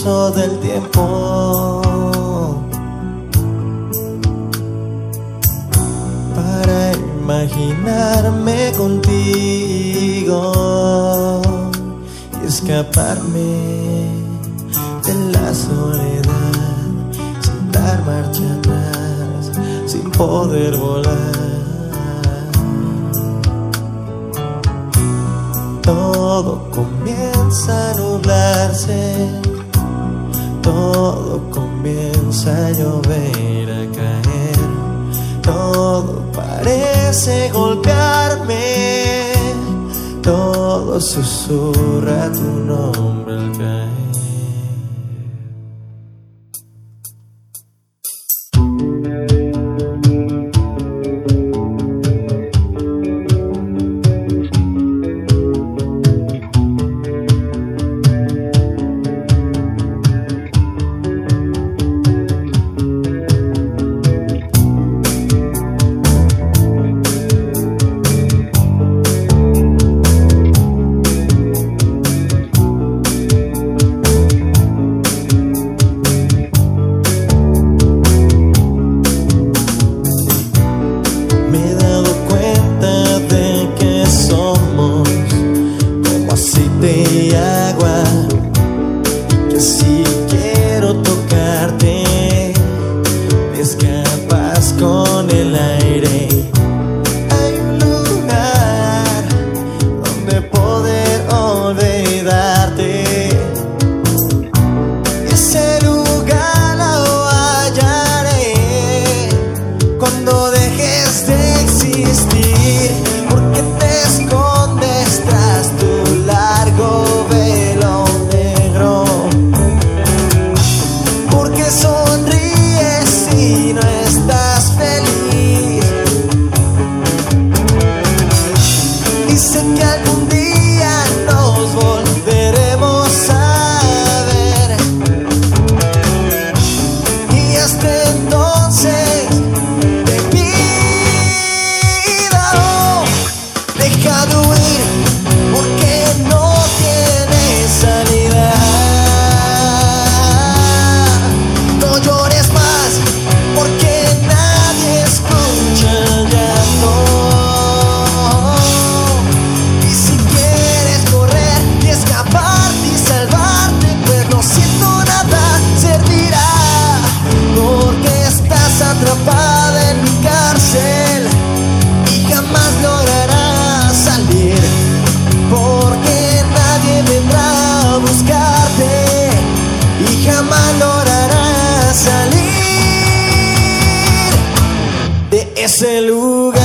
curso del tiempo para imaginarme contigo y escaparme de la soledad sin dar marcha atrás, sin poder volar. Todo comienza a nublarse, todo comienza a llover, a caer, todo parece golpearme, todo susurra tu nombre al caer. Y agua, que si quiero tocarte, te escapas con el aire. Hay un lugar donde poder olvidarte, ese lugar lo hallaré cuando dejes de existir, porque te escondes tras tu largo velo negro, porque sonríes y no estás feliz, y sé que algún día nos volveremos a ver, y hasta entonces te pido, deja de huir, porque no tienes salida. No llores más, porque nadie escucha el llanto. Y si quieres correr y escaparte y salvarte, pues no siento nada servirá, porque estás atrapada en mi cárcel y jamás lograrás salir, porque nadie vendrá a buscarte y jamás lograrás salir de ese lugar.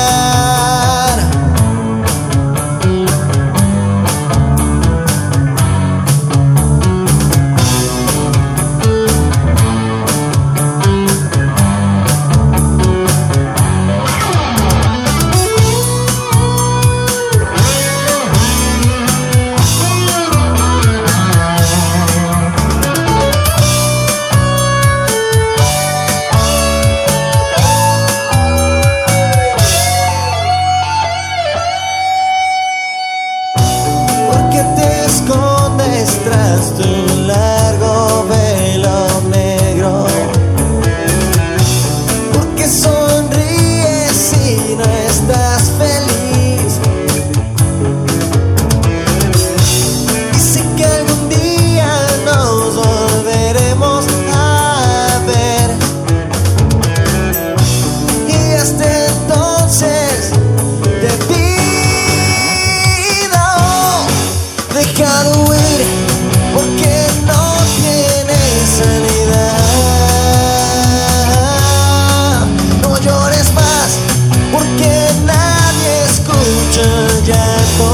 Tras tu largo velo negro, porque sonríes y no estás feliz, y sé que algún día nos volveremos a ver, y hasta entonces te pido, deja de huir, porque no tienes salida. No llores más, porque nadie escucha el llanto.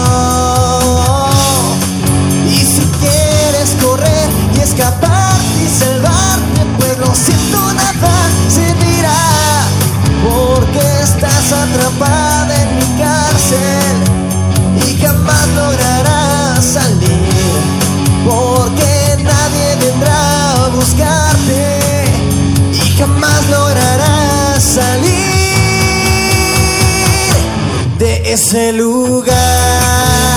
Y si quieres correr y escaparte y salvarte, pues no siento nada servirá, porque estás atrapada en mi cárcel y jamás lograrás salir, porque nadie vendrá a buscarte y jamás lograrás salir de ese lugar.